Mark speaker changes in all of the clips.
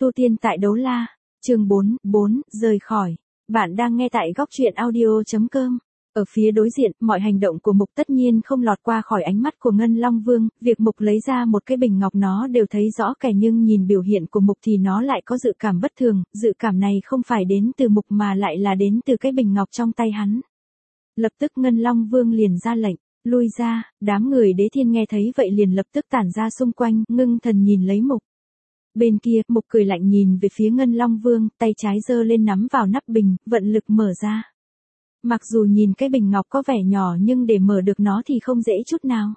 Speaker 1: Tu tiên tại Đấu La, chương 4, rời khỏi. Bạn đang nghe tại góc truyện audio.com. Ở phía đối diện, mọi hành động của Mục tất nhiên không lọt qua khỏi ánh mắt của Ngân Long Vương, việc Mục lấy ra một cái bình ngọc nó đều thấy rõ kẻ, nhưng nhìn biểu hiện của Mục thì nó lại có dự cảm bất thường, dự cảm này không phải đến từ Mục mà lại là đến từ cái bình ngọc trong tay hắn. Lập tức Ngân Long Vương liền ra lệnh, lui ra, đám người Đế Thiên nghe thấy vậy liền lập tức tản ra xung quanh, ngưng thần nhìn lấy Mục. Bên kia, Mục cười lạnh nhìn về phía Ngân Long Vương, tay trái giơ lên nắm vào nắp bình, vận lực mở ra. Mặc dù nhìn cái bình ngọc có vẻ nhỏ nhưng để mở được nó thì không dễ chút nào.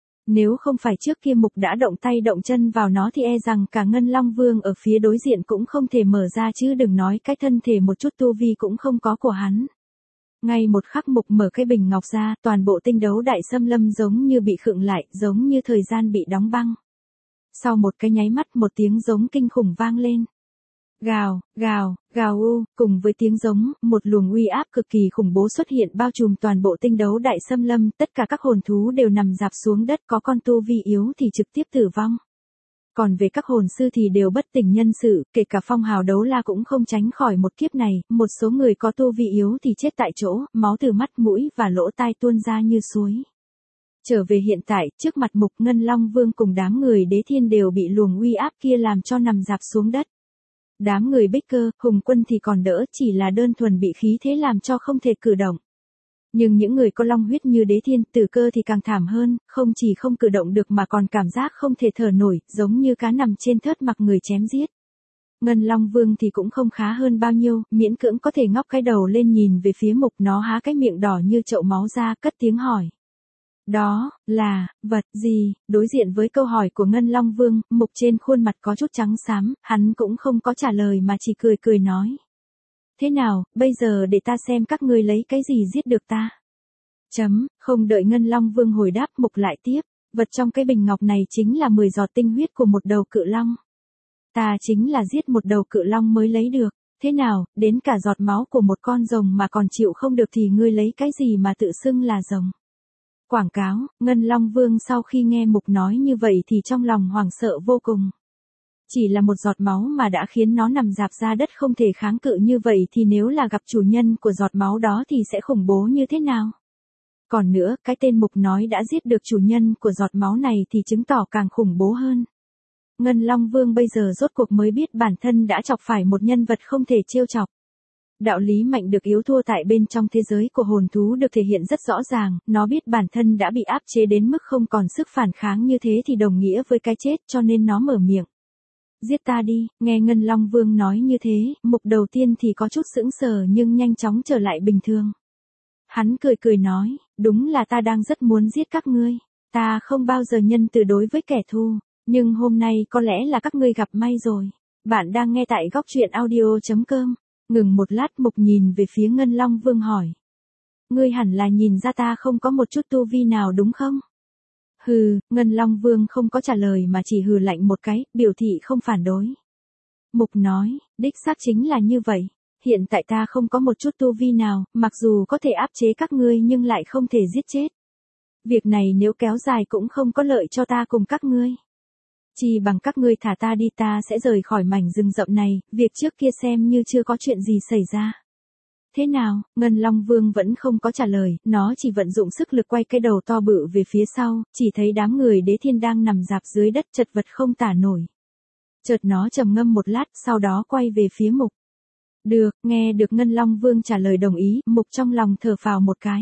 Speaker 1: Nếu không phải trước kia Mục đã động tay động chân vào nó thì e rằng cả Ngân Long Vương ở phía đối diện cũng không thể mở ra, chứ đừng nói cái thân thể một chút tu vi cũng không có của hắn. Ngay một khắc Mục mở cái bình ngọc ra, toàn bộ tinh đấu đại xâm lâm giống như bị khựng lại, giống như thời gian bị đóng băng. Sau một cái nháy mắt, một tiếng giống kinh khủng vang lên. Gào, gào, gào u, cùng với tiếng giống, một luồng uy áp cực kỳ khủng bố xuất hiện bao trùm toàn bộ tinh đấu đại xâm lâm, tất cả các hồn thú đều nằm rạp xuống đất, có con tu vi yếu thì trực tiếp tử vong. Còn về các hồn sư thì đều bất tỉnh nhân sự, kể cả Phong Hào Đấu La cũng không tránh khỏi một kiếp này, một số người có tu vi yếu thì chết tại chỗ, máu từ mắt mũi và lỗ tai tuôn ra như suối. Trở về hiện tại, trước mặt Mục, Ngân Long Vương cùng đám người Đế Thiên đều bị luồng uy áp kia làm cho nằm rạp xuống đất. Đám người Bích Cơ, Hùng Quân thì còn đỡ, chỉ là đơn thuần bị khí thế làm cho không thể cử động. Nhưng những người có long huyết như Đế Thiên, Tử Cơ thì càng thảm hơn, không chỉ không cử động được mà còn cảm giác không thể thở nổi, giống như cá nằm trên thớt mặc người chém giết. Ngân Long Vương thì cũng không khá hơn bao nhiêu, miễn cưỡng có thể ngóc cái đầu lên nhìn về phía Mục, nó há cái miệng đỏ như chậu máu ra, cất tiếng hỏi. Đó, là, vật gì? Đối diện với câu hỏi của Ngân Long Vương, Mục trên khuôn mặt có chút trắng xám, hắn cũng không có trả lời mà chỉ cười cười nói. Thế nào, bây giờ để ta xem các ngươi lấy cái gì giết được ta. Không đợi Ngân Long Vương hồi đáp, Mục lại tiếp, vật trong cái bình ngọc này chính là 10 giọt tinh huyết của một đầu cự long. Ta chính là giết một đầu cự long mới lấy được. Thế nào, đến cả giọt máu của một con rồng mà còn chịu không được thì ngươi lấy cái gì mà tự xưng là rồng? Quảng cáo. Ngân Long Vương sau khi nghe Mục nói như vậy thì trong lòng hoảng sợ vô cùng. Chỉ là một giọt máu mà đã khiến nó nằm rạp ra đất không thể kháng cự như vậy thì nếu là gặp chủ nhân của giọt máu đó thì sẽ khủng bố như thế nào? Còn nữa, cái tên Mục nói đã giết được chủ nhân của giọt máu này thì chứng tỏ càng khủng bố hơn. Ngân Long Vương bây giờ rốt cuộc mới biết bản thân đã chọc phải một nhân vật không thể trêu chọc. Đạo lý mạnh được yếu thua tại bên trong thế giới của hồn thú được thể hiện rất rõ ràng, nó biết bản thân đã bị áp chế đến mức không còn sức phản kháng, như thế thì đồng nghĩa với cái chết, cho nên nó mở miệng. Giết ta đi. Nghe Ngân Long Vương nói như thế, Mục đầu tiên thì có chút sững sờ nhưng nhanh chóng trở lại bình thường. Hắn cười cười nói, đúng là ta đang rất muốn giết các ngươi. Ta không bao giờ nhân từ đối với kẻ thù, nhưng hôm nay có lẽ là các ngươi gặp may rồi. Bạn đang nghe tại góc truyện audio.com. Ngừng một lát, Mục nhìn về phía Ngân Long Vương hỏi. Ngươi hẳn là nhìn ra ta không có một chút tu vi nào đúng không? Hừ, Ngân Long Vương không có trả lời mà chỉ hừ lạnh một cái, biểu thị không phản đối. Mục nói, đích xác chính là như vậy. Hiện tại ta không có một chút tu vi nào, mặc dù có thể áp chế các ngươi nhưng lại không thể giết chết. Việc này nếu kéo dài cũng không có lợi cho ta cùng các ngươi. Chỉ bằng các ngươi thả ta đi, ta sẽ rời khỏi mảnh rừng rậm này, việc trước kia xem như chưa có chuyện gì xảy ra. Thế nào? Ngân Long Vương vẫn không có trả lời, nó chỉ vận dụng sức lực quay cái đầu to bự về phía sau, chỉ thấy đám người Đế Thiên đang nằm rạp dưới đất chật vật không tả nổi. Chợt nó trầm ngâm một lát, sau đó quay về phía Mục. Được, nghe được Ngân Long Vương trả lời đồng ý, Mục trong lòng thở phào một cái.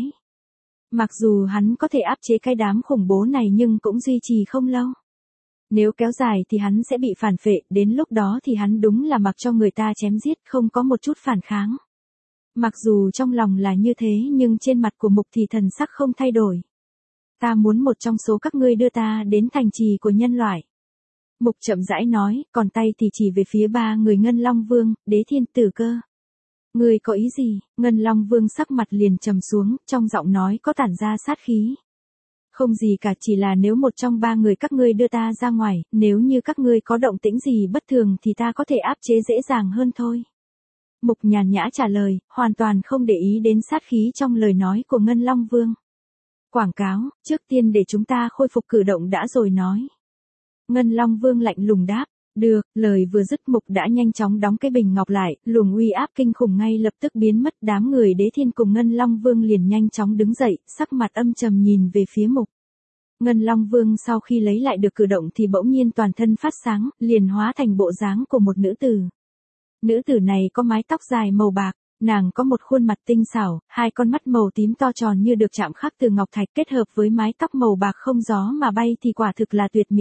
Speaker 1: Mặc dù hắn có thể áp chế cái đám khủng bố này nhưng cũng duy trì không lâu. Nếu kéo dài thì hắn sẽ bị phản phệ, đến lúc đó thì hắn đúng là mặc cho người ta chém giết, không có một chút phản kháng. Mặc dù trong lòng là như thế nhưng trên mặt của Mục thì thần sắc không thay đổi. Ta muốn một trong số các ngươi đưa ta đến thành trì của nhân loại. Mục chậm rãi nói, còn tay thì chỉ về phía ba người Ngân Long Vương, Đế Thiên, Tử Cơ. Ngươi có ý gì? Ngân Long Vương sắc mặt liền trầm xuống, trong giọng nói có tản ra sát khí. Không gì cả, chỉ là nếu một trong ba người các ngươi đưa ta ra ngoài, nếu như các ngươi có động tĩnh gì bất thường thì ta có thể áp chế dễ dàng hơn thôi. Mục nhàn nhã trả lời, hoàn toàn không để ý đến sát khí trong lời nói của Ngân Long Vương. Quảng cáo, trước tiên để chúng ta khôi phục cử động đã rồi nói. Ngân Long Vương lạnh lùng đáp, Được, lời vừa dứt Mục đã nhanh chóng đóng cái bình ngọc lại, luồng uy áp kinh khủng ngay lập tức biến mất. Đám người Đế Thiên cùng Ngân Long Vương liền nhanh chóng đứng dậy, sắc mặt âm trầm nhìn về phía Mục. Ngân Long Vương sau khi lấy lại được cử động thì bỗng nhiên toàn thân phát sáng, liền hóa thành bộ dáng của một nữ tử. Nữ tử này có mái tóc dài màu bạc, nàng có một khuôn mặt tinh xảo, hai con mắt màu tím to tròn như được chạm khắc từ ngọc thạch kết hợp với mái tóc màu bạc không gió mà bay thì quả thực là tuyệt mỹ.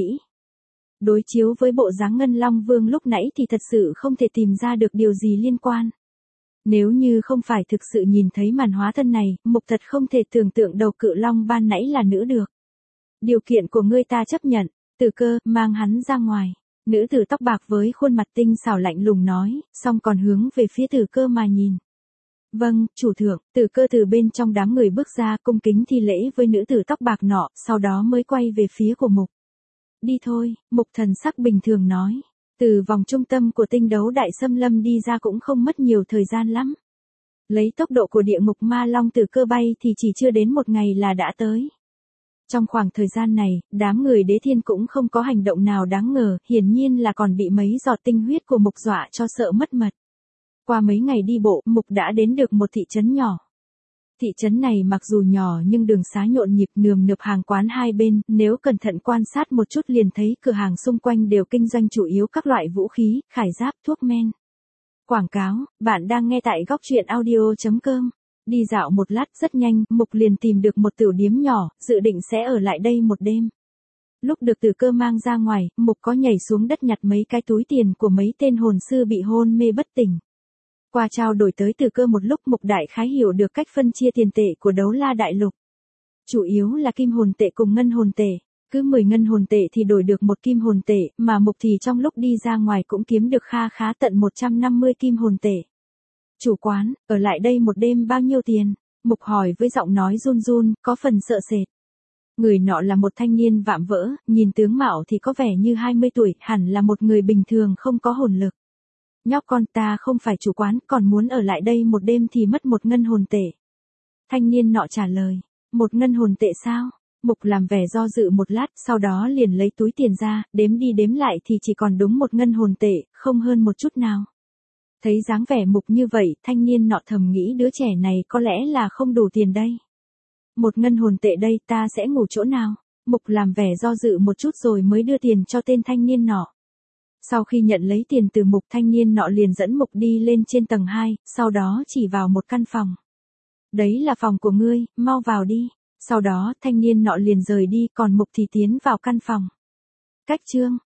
Speaker 1: Đối chiếu với bộ dáng Ngân Long Vương lúc nãy thì thật sự không thể tìm ra được điều gì liên quan. Nếu như không phải thực sự nhìn thấy màn hóa thân này, Mục thật không thể tưởng tượng đầu cự long ban nãy là nữ được. Điều kiện của ngươi ta chấp nhận, Tử Cơ, mang hắn ra ngoài. Nữ tử tóc bạc với khuôn mặt tinh xảo lạnh lùng nói, xong còn hướng về phía Tử Cơ mà nhìn. Vâng, chủ thượng. Tử Cơ từ bên trong đám người bước ra cung kính thi lễ với nữ tử tóc bạc nọ, sau đó mới quay về phía của Mục. Đi thôi, Mục thần sắc bình thường nói. Từ vòng trung tâm của tinh đấu đại xâm lâm đi ra cũng không mất nhiều thời gian lắm. Lấy tốc độ của địa ngục ma long Tử Cơ bay thì chỉ chưa đến một ngày là đã tới. Trong khoảng thời gian này, đám người Đế Thiên cũng không có hành động nào đáng ngờ, hiển nhiên là còn bị mấy giọt tinh huyết của Mục dọa cho sợ mất mật. Qua mấy ngày đi bộ, Mục đã đến được một thị trấn nhỏ. Thị trấn này mặc dù nhỏ nhưng đường xá nhộn nhịp nườm nượp hàng quán hai bên, nếu cẩn thận quan sát một chút liền thấy cửa hàng xung quanh đều kinh doanh chủ yếu các loại vũ khí, khải giáp, thuốc men. Quảng cáo, bạn đang nghe tại góc truyện audio.com. Đi dạo một lát rất nhanh, Mục liền tìm được một tửu điếm nhỏ, dự định sẽ ở lại đây một đêm. Lúc được Tử Cơ mang ra ngoài, Mục có nhảy xuống đất nhặt mấy cái túi tiền của mấy tên hồn sư bị hôn mê bất tỉnh. Qua trao đổi tới Tử Cơ một lúc Mục đại khái hiểu được cách phân chia tiền tệ của Đấu La Đại Lục. Chủ yếu là kim hồn tệ cùng ngân hồn tệ. Cứ 10 ngân hồn tệ thì đổi được một kim hồn tệ, mà Mục thì trong lúc đi ra ngoài cũng kiếm được kha khá tận 150 kim hồn tệ. Chủ quán, ở lại đây một đêm bao nhiêu tiền? Mục hỏi với giọng nói run run, có phần sợ sệt. Người nọ là một thanh niên vạm vỡ, nhìn tướng mạo thì có vẻ như 20 tuổi, hẳn là một người bình thường không có hồn lực. Nhóc con, ta không phải chủ quán, còn muốn ở lại đây một đêm thì mất một ngân hồn tệ. Thanh niên nọ trả lời, một ngân hồn tệ sao? Mục làm vẻ do dự một lát, sau đó liền lấy túi tiền ra, đếm đi đếm lại thì chỉ còn đúng một ngân hồn tệ, không hơn một chút nào. Thấy dáng vẻ Mục như vậy, thanh niên nọ thầm nghĩ đứa trẻ này có lẽ là không đủ tiền đây. Một ngân hồn tệ đây, ta sẽ ngủ chỗ nào? Mục làm vẻ do dự một chút rồi mới đưa tiền cho tên thanh niên nọ. Sau khi nhận lấy tiền từ Mục, thanh niên nọ liền dẫn Mục đi lên trên tầng 2, sau đó chỉ vào một căn phòng. Đấy là phòng của ngươi, mau vào đi. Sau đó thanh niên nọ liền rời đi, còn Mục thì tiến vào căn phòng. Cách chương